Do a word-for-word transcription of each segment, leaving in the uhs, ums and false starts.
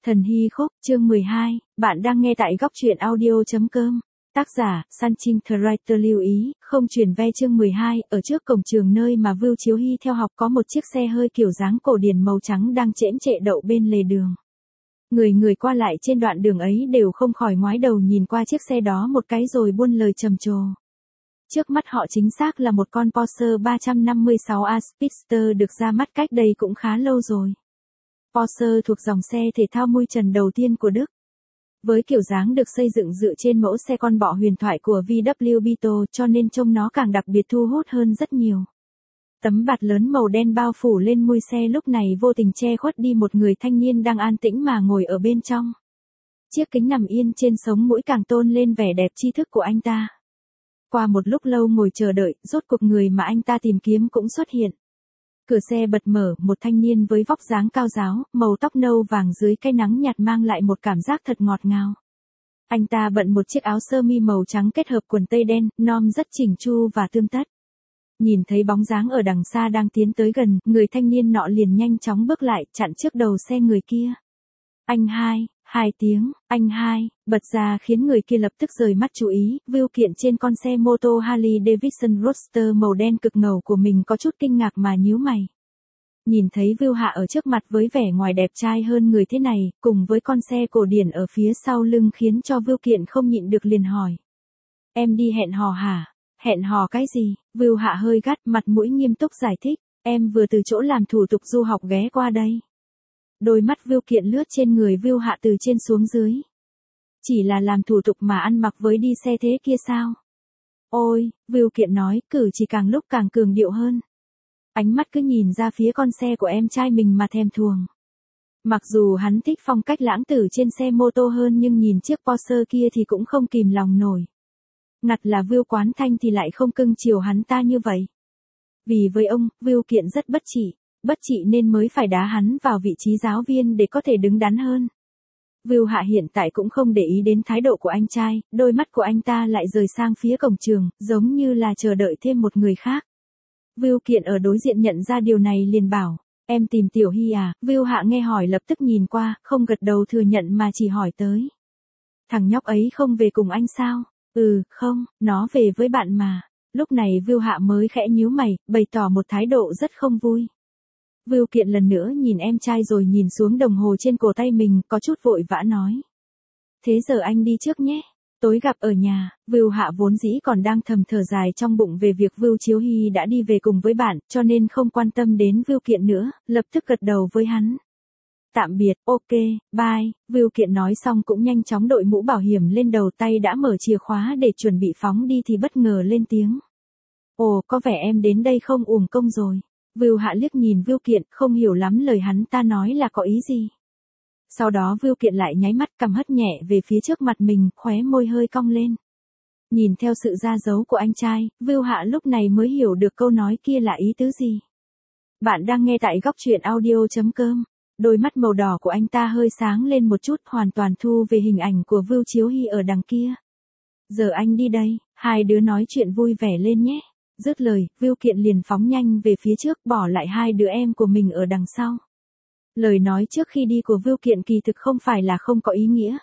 Thần Hy Khúc, chương mười hai, bạn đang nghe tại góc truyện audio.com. Tác giả, Sun Trinh The Writer lưu ý, không truyền ve chương mười hai, ở trước cổng trường nơi mà Vưu Chiếu Hy theo học có một chiếc xe hơi kiểu dáng cổ điển màu trắng đang chễm chệ đậu bên lề đường. Người người qua lại trên đoạn đường ấy đều không khỏi ngoái đầu nhìn qua chiếc xe đó một cái rồi buôn lời trầm trồ. Trước mắt họ chính xác là một con Porsche ba năm sáu A Speedster được ra mắt cách đây cũng khá lâu rồi. Porsche thuộc dòng xe thể thao mui trần đầu tiên của Đức. Với kiểu dáng được xây dựng dựa trên mẫu xe con bọ huyền thoại của vê kép Beetle cho nên trông nó càng đặc biệt thu hút hơn rất nhiều. Tấm bạt lớn màu đen bao phủ lên mui xe lúc này vô tình che khuất đi một người thanh niên đang an tĩnh mà ngồi ở bên trong. Chiếc kính nằm yên trên sống mũi càng tôn lên vẻ đẹp tri thức của anh ta. Qua một lúc lâu ngồi chờ đợi, rốt cuộc người mà anh ta tìm kiếm cũng xuất hiện. Cửa xe bật mở, một thanh niên với vóc dáng cao ráo, màu tóc nâu vàng dưới cái nắng nhạt mang lại một cảm giác thật ngọt ngào. Anh ta bận một chiếc áo sơ mi màu trắng kết hợp quần tây đen, nom rất chỉnh chu và tươm tất. Nhìn thấy bóng dáng ở đằng xa đang tiến tới gần, người thanh niên nọ liền nhanh chóng bước lại, chặn trước đầu xe người kia. Anh hai, hai tiếng, anh hai, bật ra khiến người kia lập tức rời mắt chú ý, Vưu Kiện trên con xe mô tô Harley Davidson Roadster màu đen cực ngầu của mình có chút kinh ngạc mà nhíu mày. Nhìn thấy Vưu Hạ ở trước mặt với vẻ ngoài đẹp trai hơn người thế này, cùng với con xe cổ điển ở phía sau lưng khiến cho Vưu Kiện không nhịn được liền hỏi. Em đi hẹn hò hả? Hẹn hò cái gì? Vưu Hạ hơi gắt, mặt mũi nghiêm túc giải thích, em vừa từ chỗ làm thủ tục du học ghé qua đây. Đôi mắt Vưu Kiện lướt trên người Vưu Hạ từ trên xuống dưới. Chỉ là làm thủ tục mà ăn mặc với đi xe thế kia sao? Ôi, Vưu Kiện nói, cử chỉ càng lúc càng cường điệu hơn. Ánh mắt cứ nhìn ra phía con xe của em trai mình mà thèm thuồng. Mặc dù hắn thích phong cách lãng tử trên xe mô tô hơn nhưng nhìn chiếc Porsche kia thì cũng không kìm lòng nổi. Ngặt là Vưu Quán Thanh thì lại không cưng chiều hắn ta như vậy. Vì với ông, Vưu Kiện rất bất trị. Bất trị nên mới phải đá hắn vào vị trí giáo viên để có thể đứng đắn hơn. Vưu Hạ hiện tại cũng không để ý đến thái độ của anh trai, đôi mắt của anh ta lại rời sang phía cổng trường, giống như là chờ đợi thêm một người khác. Vưu Kiện ở đối diện nhận ra điều này liền bảo, em tìm Tiểu Hy à? Vưu Hạ nghe hỏi lập tức nhìn qua, không gật đầu thừa nhận mà chỉ hỏi tới. Thằng nhóc ấy không về cùng anh sao? Ừ, không, nó về với bạn mà. Lúc này Vưu Hạ mới khẽ nhíu mày, bày tỏ một thái độ rất không vui. Vưu Kiện lần nữa nhìn em trai rồi nhìn xuống đồng hồ trên cổ tay mình, có chút vội vã nói. Thế giờ anh đi trước nhé, tối gặp ở nhà. Vưu Hạ vốn dĩ còn đang thầm thở dài trong bụng về việc Vưu Chiếu Hy đã đi về cùng với bạn, cho nên không quan tâm đến Vưu Kiện nữa, lập tức gật đầu với hắn. Tạm biệt, ok, bye. Vưu Kiện nói xong cũng nhanh chóng đội mũ bảo hiểm lên đầu, tay đã mở chìa khóa để chuẩn bị phóng đi thì bất ngờ lên tiếng. Ồ, có vẻ em đến đây không uổng công rồi. Vưu Hạ liếc nhìn Vưu Kiện, không hiểu lắm lời hắn ta nói là có ý gì. Sau đó Vưu Kiện lại nháy mắt, cằm hất nhẹ về phía trước mặt mình, khóe môi hơi cong lên. Nhìn theo sự ra dấu của anh trai, Vưu Hạ lúc này mới hiểu được câu nói kia là ý tứ gì. Bạn đang nghe tại góc truyện audio.com. Đôi mắt màu đỏ của anh ta hơi sáng lên một chút, hoàn toàn thu về hình ảnh của Vưu Chiếu Hy ở đằng kia. Giờ anh đi đây, hai đứa nói chuyện vui vẻ lên nhé. Dứt lời, Vưu Kiện liền phóng nhanh về phía trước, bỏ lại hai đứa em của mình ở đằng sau. Lời nói trước khi đi của Vưu Kiện kỳ thực không phải là không có ý nghĩa.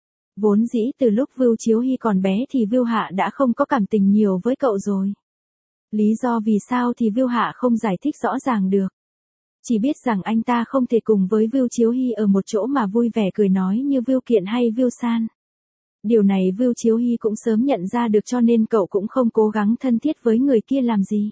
Vốn dĩ từ lúc Vưu Chiếu Hy còn bé thì Vưu Hạ đã không có cảm tình nhiều với cậu rồi. Lý do vì sao thì Vưu Hạ không giải thích rõ ràng được. Chỉ biết rằng anh ta không thể cùng với Vưu Chiếu Hy ở một chỗ mà vui vẻ cười nói như Vưu Kiện hay Vưu San. Điều này Vưu Chiếu Hy cũng sớm nhận ra được cho nên cậu cũng không cố gắng thân thiết với người kia làm gì.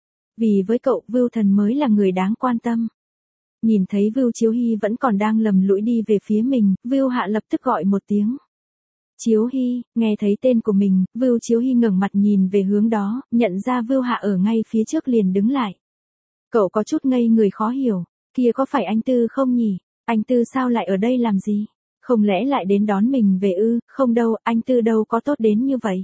Vì với cậu, Vưu Thần mới là người đáng quan tâm. Nhìn thấy Vưu Chiếu Hy vẫn còn đang lầm lũi đi về phía mình, Vưu Hạ lập tức gọi một tiếng. Chiếu Hy, nghe thấy tên của mình, Vưu Chiếu Hy ngẩng mặt nhìn về hướng đó, nhận ra Vưu Hạ ở ngay phía trước liền đứng lại. Cậu có chút ngây người khó hiểu, kia có phải anh Tư không nhỉ? Anh Tư sao lại ở đây làm gì? Không lẽ lại đến đón mình về ư? Không đâu, anh Tư đâu có tốt đến như vậy.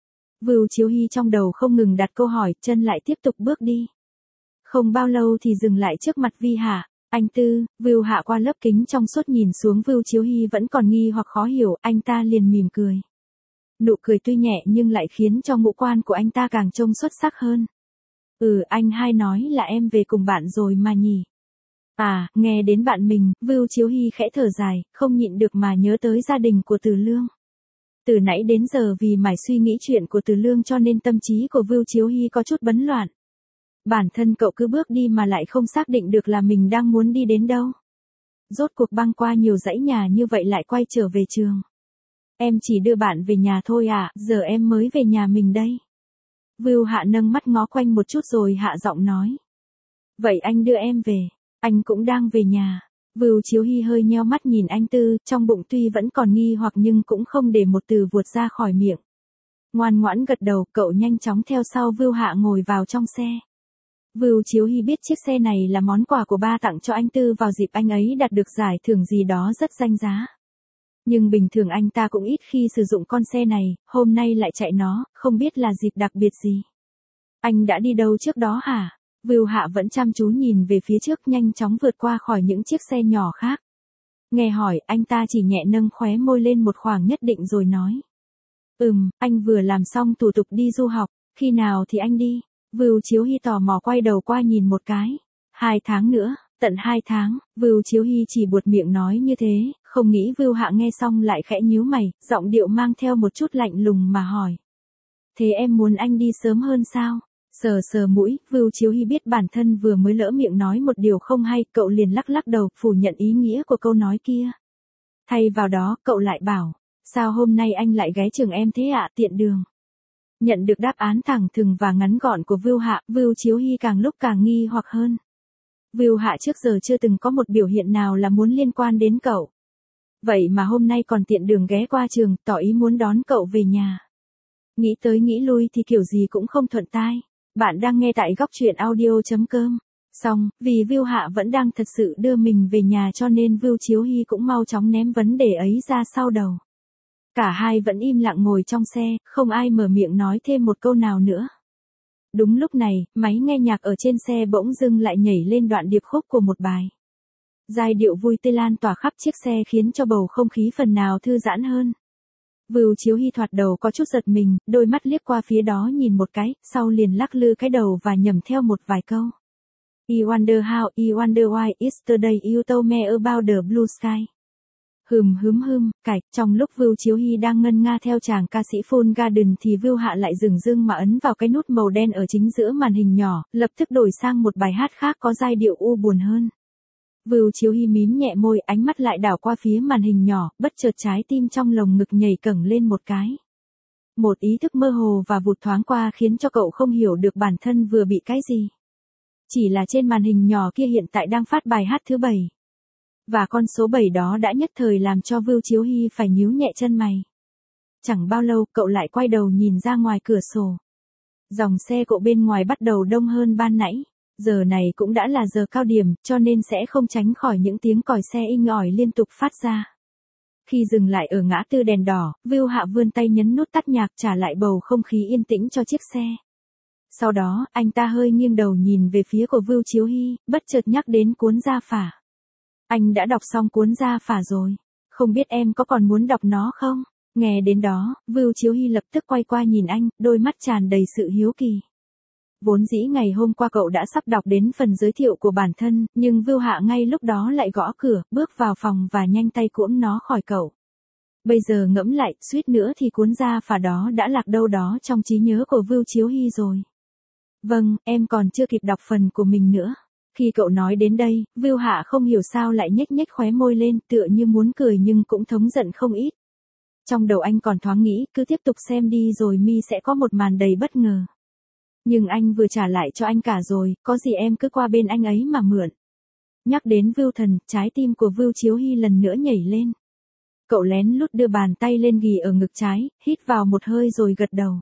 Vưu Chiếu Hy trong đầu không ngừng đặt câu hỏi, chân lại tiếp tục bước đi. Không bao lâu thì dừng lại trước mặt Vi Hạ. Anh Tư. Vưu Hạ qua lớp kính trong suốt nhìn xuống Vưu Chiếu Hy vẫn còn nghi hoặc khó hiểu, anh ta liền mỉm cười. Nụ cười tuy nhẹ nhưng lại khiến cho ngũ quan của anh ta càng trông xuất sắc hơn. Ừ, anh hai nói là em về cùng bạn rồi mà nhỉ? À, nghe đến bạn mình, Vưu Chiếu Hy khẽ thở dài, không nhịn được mà nhớ tới gia đình của Từ Lương. Từ nãy đến giờ vì mải suy nghĩ chuyện của Từ Lương cho nên tâm trí của Vưu Chiếu Hy có chút bấn loạn. Bản thân cậu cứ bước đi mà lại không xác định được là mình đang muốn đi đến đâu. Rốt cuộc băng qua nhiều dãy nhà như vậy lại quay trở về trường. Em chỉ đưa bạn về nhà thôi à, giờ em mới về nhà mình đây. Vưu Hạ nâng mắt ngó quanh một chút rồi hạ giọng nói. Vậy anh đưa em về, anh cũng đang về nhà. Vưu Chiếu Hy hơi nheo mắt nhìn anh Tư, trong bụng tuy vẫn còn nghi hoặc nhưng cũng không để một từ vuột ra khỏi miệng. Ngoan ngoãn gật đầu, cậu nhanh chóng theo sau Vưu Hạ ngồi vào trong xe. Vưu Chiếu Hy biết chiếc xe này là món quà của ba tặng cho anh Tư vào dịp anh ấy đạt được giải thưởng gì đó rất danh giá. Nhưng bình thường anh ta cũng ít khi sử dụng con xe này, hôm nay lại chạy nó, không biết là dịp đặc biệt gì. Anh đã đi đâu trước đó hả? Vưu Hạ vẫn chăm chú nhìn về phía trước, nhanh chóng vượt qua khỏi những chiếc xe nhỏ khác. Nghe hỏi, anh ta chỉ nhẹ nâng khóe môi lên một khoảng nhất định rồi nói. Ừm, anh vừa làm xong thủ tục đi du học, khi nào thì anh đi? Vưu Chiếu Hy tò mò quay đầu qua nhìn một cái. Hai tháng nữa, tận hai tháng, Vưu Chiếu Hy chỉ buột miệng nói như thế, không nghĩ Vưu Hạ nghe xong lại khẽ nhíu mày, giọng điệu mang theo một chút lạnh lùng mà hỏi. Thế em muốn anh đi sớm hơn sao? Sờ sờ mũi, Vưu Chiếu Hy biết bản thân vừa mới lỡ miệng nói một điều không hay, cậu liền lắc lắc đầu, phủ nhận ý nghĩa của câu nói kia. Thay vào đó, cậu lại bảo, sao hôm nay anh lại ghé trường em thế ạ, tiện đường. Nhận được đáp án thẳng thừng và ngắn gọn của Vưu Hạ, Vưu Chiếu Hy càng lúc càng nghi hoặc hơn. Vưu Hạ trước giờ chưa từng có một biểu hiện nào là muốn liên quan đến cậu. Vậy mà hôm nay còn tiện đường ghé qua trường, tỏ ý muốn đón cậu về nhà. Nghĩ tới nghĩ lui thì kiểu gì cũng không thuận tai. Bạn đang nghe tại góc truyện audio chấm com. Xong, vì Vưu Hạ vẫn đang thật sự đưa mình về nhà cho nên Vưu Chiếu Hy cũng mau chóng ném vấn đề ấy ra sau đầu. Cả hai vẫn im lặng ngồi trong xe, không ai mở miệng nói thêm một câu nào nữa. Đúng lúc này, máy nghe nhạc ở trên xe bỗng dưng lại nhảy lên đoạn điệp khúc của một bài. Giai điệu vui tươi lan tỏa khắp chiếc xe khiến cho bầu không khí phần nào thư giãn hơn. Vưu Chiếu Hy thoạt đầu có chút giật mình, đôi mắt liếc qua phía đó nhìn một cái, sau liền lắc lư cái đầu và nhẩm theo một vài câu. I wonder how, I wonder why, yesterday you told me about the blue sky. Hừm hứm hưm, cạch, trong lúc Vưu Chiếu Hy đang ngân nga theo chàng ca sĩ Full Garden thì Vưu Hạ lại dửng dưng mà ấn vào cái nút màu đen ở chính giữa màn hình nhỏ, lập tức đổi sang một bài hát khác có giai điệu u buồn hơn. Vưu Chiếu Hy mím nhẹ môi, ánh mắt lại đảo qua phía màn hình nhỏ, bất chợt trái tim trong lồng ngực nhảy cẫng lên một cái. Một ý thức mơ hồ và vụt thoáng qua khiến cho cậu không hiểu được bản thân vừa bị cái gì. Chỉ là trên màn hình nhỏ kia hiện tại đang phát bài hát thứ bảy. Và con số bảy đó đã nhất thời làm cho Vưu Chiếu Hy phải nhíu nhẹ chân mày. Chẳng bao lâu cậu lại quay đầu nhìn ra ngoài cửa sổ. Dòng xe cộ bên ngoài bắt đầu đông hơn ban nãy. Giờ này cũng đã là giờ cao điểm, cho nên sẽ không tránh khỏi những tiếng còi xe inh ỏi liên tục phát ra. Khi dừng lại ở ngã tư đèn đỏ, Vưu Hạ vươn tay nhấn nút tắt nhạc trả lại bầu không khí yên tĩnh cho chiếc xe. Sau đó, anh ta hơi nghiêng đầu nhìn về phía của Vưu Chiếu Hy, bất chợt nhắc đến cuốn gia phả. Anh đã đọc xong cuốn gia phả rồi. Không biết em có còn muốn đọc nó không? Nghe đến đó, Vưu Chiếu Hy lập tức quay qua nhìn anh, đôi mắt tràn đầy sự hiếu kỳ. Vốn dĩ ngày hôm qua cậu đã sắp đọc đến phần giới thiệu của bản thân, nhưng Vưu Hạ ngay lúc đó lại gõ cửa, bước vào phòng và nhanh tay cuỗm nó khỏi cậu. Bây giờ ngẫm lại, suýt nữa thì cuốn gia phả đó đã lạc đâu đó trong trí nhớ của Vưu Chiếu Hy rồi. Vâng, em còn chưa kịp đọc phần của mình nữa. Khi cậu nói đến đây, Vưu Hạ không hiểu sao lại nhếch nhếch khóe môi lên, tựa như muốn cười nhưng cũng thống giận không ít. Trong đầu anh còn thoáng nghĩ, cứ tiếp tục xem đi rồi mi sẽ có một màn đầy bất ngờ. Nhưng anh vừa trả lại cho anh cả rồi, có gì em cứ qua bên anh ấy mà mượn. Nhắc đến Vưu Thần, trái tim của Vưu Chiếu Hy lần nữa nhảy lên. Cậu lén lút đưa bàn tay lên ghì ở ngực trái, hít vào một hơi rồi gật đầu.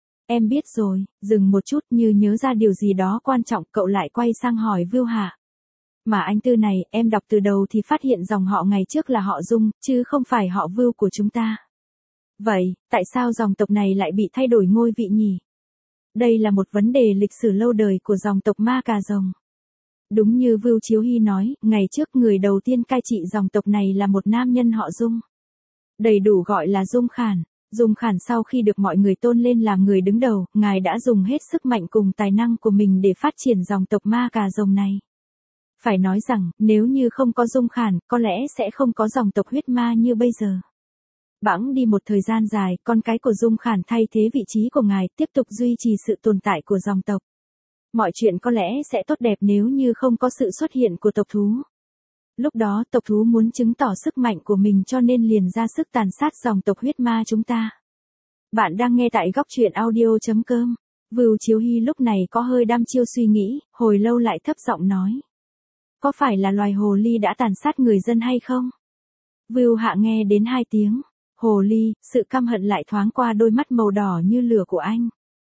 Em biết rồi, dừng một chút như nhớ ra điều gì đó quan trọng, cậu lại quay sang hỏi Vưu Hạ. Mà anh Tư này, em đọc từ đầu thì phát hiện dòng họ ngày trước là họ Dung, chứ không phải họ Vưu của chúng ta. Vậy, tại sao dòng tộc này lại bị thay đổi ngôi vị nhỉ? Đây là một vấn đề lịch sử lâu đời của dòng tộc Ma Cà Rồng. Đúng như Vưu Chiếu Hy nói, ngày trước người đầu tiên cai trị dòng tộc này là một nam nhân họ Dung. Đầy đủ gọi là Dung Khản. Dung Khản sau khi được mọi người tôn lên làm người đứng đầu, ngài đã dùng hết sức mạnh cùng tài năng của mình để phát triển dòng tộc Ma Cà Rồng này. Phải nói rằng, nếu như không có Dung Khản, có lẽ sẽ không có dòng tộc huyết ma như bây giờ. Bẵng đi một thời gian dài, con cái của Dung Khản thay thế vị trí của ngài, tiếp tục duy trì sự tồn tại của dòng tộc. Mọi chuyện có lẽ sẽ tốt đẹp nếu như không có sự xuất hiện của tộc thú. Lúc đó tộc thú muốn chứng tỏ sức mạnh của mình cho nên liền ra sức tàn sát dòng tộc huyết ma chúng ta. Bạn đang nghe tại góc truyện audio.com. Vưu Chiếu Hy lúc này có hơi đăm chiêu suy nghĩ, hồi lâu lại thấp giọng nói. Có phải là loài hồ ly đã tàn sát người dân hay không? Vưu Hạ nghe đến hai tiếng. Hồ ly, sự căm hận lại thoáng qua đôi mắt màu đỏ như lửa của anh.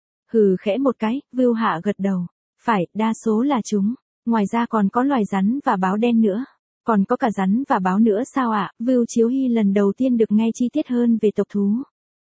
Hừ khẽ một cái, Vưu Hạ gật đầu. Phải, đa số là chúng. Ngoài ra còn có loài rắn và báo đen nữa. Còn có cả rắn và báo nữa sao ạ? À? Vưu Chiếu Hy lần đầu tiên được nghe chi tiết hơn về tộc thú.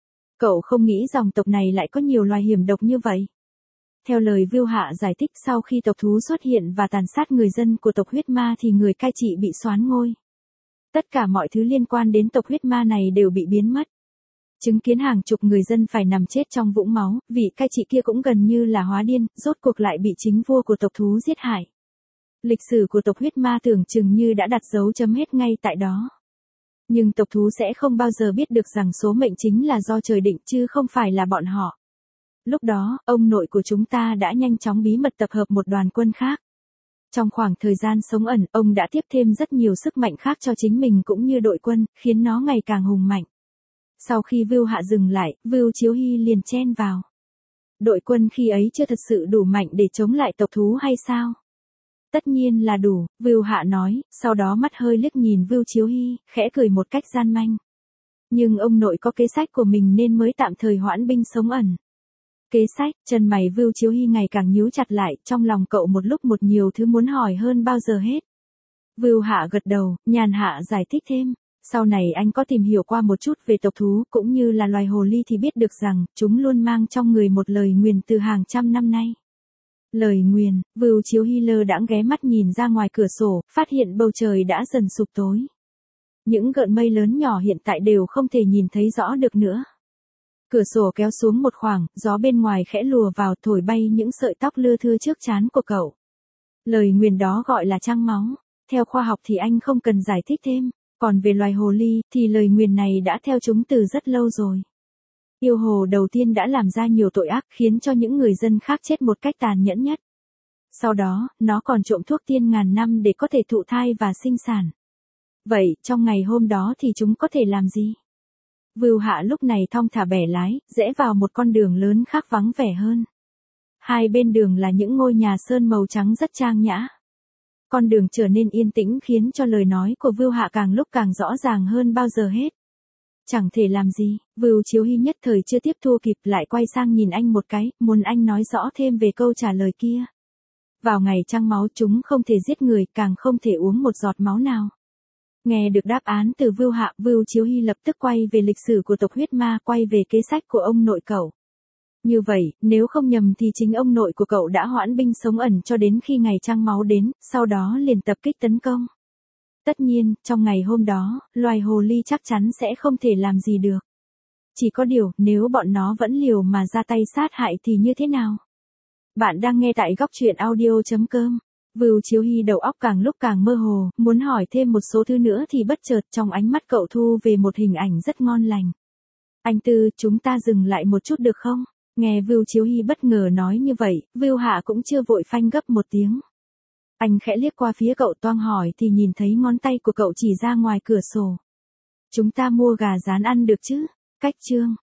Cậu không nghĩ dòng tộc này lại có nhiều loài hiểm độc như vậy. Theo lời Vưu Hạ giải thích, sau khi tộc thú xuất hiện và tàn sát người dân của tộc huyết ma thì người cai trị bị soán ngôi. Tất cả mọi thứ liên quan đến tộc huyết ma này đều bị biến mất. Chứng kiến hàng chục người dân phải nằm chết trong vũng máu, vị cai trị kia cũng gần như là hóa điên, rốt cuộc lại bị chính vua của tộc thú giết hại. Lịch sử của tộc huyết ma tưởng chừng như đã đặt dấu chấm hết ngay tại đó. Nhưng tộc thú sẽ không bao giờ biết được rằng số mệnh chính là do trời định chứ không phải là bọn họ. Lúc đó, ông nội của chúng ta đã nhanh chóng bí mật tập hợp một đoàn quân khác. Trong khoảng thời gian sống ẩn, ông đã tiếp thêm rất nhiều sức mạnh khác cho chính mình cũng như đội quân, khiến nó ngày càng hùng mạnh. Sau khi Vưu Hạ dừng lại, Vưu Chiếu Hy liền chen vào. Đội quân khi ấy chưa thật sự đủ mạnh để chống lại tộc thú hay sao? Tất nhiên là đủ, Vưu Hạ nói, sau đó mắt hơi liếc nhìn Vưu Chiếu Hy, khẽ cười một cách gian manh. Nhưng ông nội có kế sách của mình nên mới tạm thời hoãn binh sống ẩn. Kế sách, chân mày Vưu Chiếu Hy ngày càng nhíu chặt lại, trong lòng cậu một lúc một nhiều thứ muốn hỏi hơn bao giờ hết. Vưu Hạ gật đầu, nhàn hạ giải thích thêm. Sau này anh có tìm hiểu qua một chút về tộc thú cũng như là loài hồ ly thì biết được rằng, chúng luôn mang trong người một lời nguyền từ hàng trăm năm nay. Lời nguyền, Vưu Chiếu Hy lơ đãng ghé mắt nhìn ra ngoài cửa sổ, phát hiện bầu trời đã dần sụp tối. Những gợn mây lớn nhỏ hiện tại đều không thể nhìn thấy rõ được nữa. Cửa sổ kéo xuống một khoảng, gió bên ngoài khẽ lùa vào thổi bay những sợi tóc lưa thưa trước trán của cậu. Lời nguyền đó gọi là trăng máu. Theo khoa học thì anh không cần giải thích thêm. Còn về loài hồ ly, thì lời nguyền này đã theo chúng từ rất lâu rồi. Yêu hồ đầu tiên đã làm ra nhiều tội ác khiến cho những người dân khác chết một cách tàn nhẫn nhất. Sau đó, nó còn trộm thuốc tiên ngàn năm để có thể thụ thai và sinh sản. Vậy, trong ngày hôm đó thì chúng có thể làm gì? Vưu Hạ lúc này thong thả bẻ lái, rẽ vào một con đường lớn khác vắng vẻ hơn. Hai bên đường là những ngôi nhà sơn màu trắng rất trang nhã. Con đường trở nên yên tĩnh khiến cho lời nói của Vưu Hạ càng lúc càng rõ ràng hơn bao giờ hết. Chẳng thể làm gì, Vưu Chiếu Hy nhất thời chưa tiếp thu kịp lại quay sang nhìn anh một cái, muốn anh nói rõ thêm về câu trả lời kia. Vào ngày trăng máu chúng không thể giết người, càng không thể uống một giọt máu nào. Nghe được đáp án từ Vưu Hạ, Vưu Chiếu Hy lập tức quay về lịch sử của tộc huyết ma, quay về kế sách của ông nội cậu. Như vậy, nếu không nhầm thì chính ông nội của cậu đã hoãn binh sống ẩn cho đến khi ngày trăng máu đến, sau đó liền tập kích tấn công. Tất nhiên, trong ngày hôm đó, loài hồ ly chắc chắn sẽ không thể làm gì được. Chỉ có điều, nếu bọn nó vẫn liều mà ra tay sát hại thì như thế nào? Bạn đang nghe tại góc truyện audio.com. Vưu Chiếu Hy đầu óc càng lúc càng mơ hồ, muốn hỏi thêm một số thứ nữa thì bất chợt trong ánh mắt cậu thu về một hình ảnh rất ngon lành. Anh Tư, chúng ta dừng lại một chút được không? Nghe Vưu Chiếu Hy bất ngờ nói như vậy, Vưu Hạ cũng chưa vội phanh gấp một tiếng. Anh khẽ liếc qua phía cậu toang hỏi thì nhìn thấy ngón tay của cậu chỉ ra ngoài cửa sổ. Chúng ta mua gà rán ăn được chứ? Cách chương.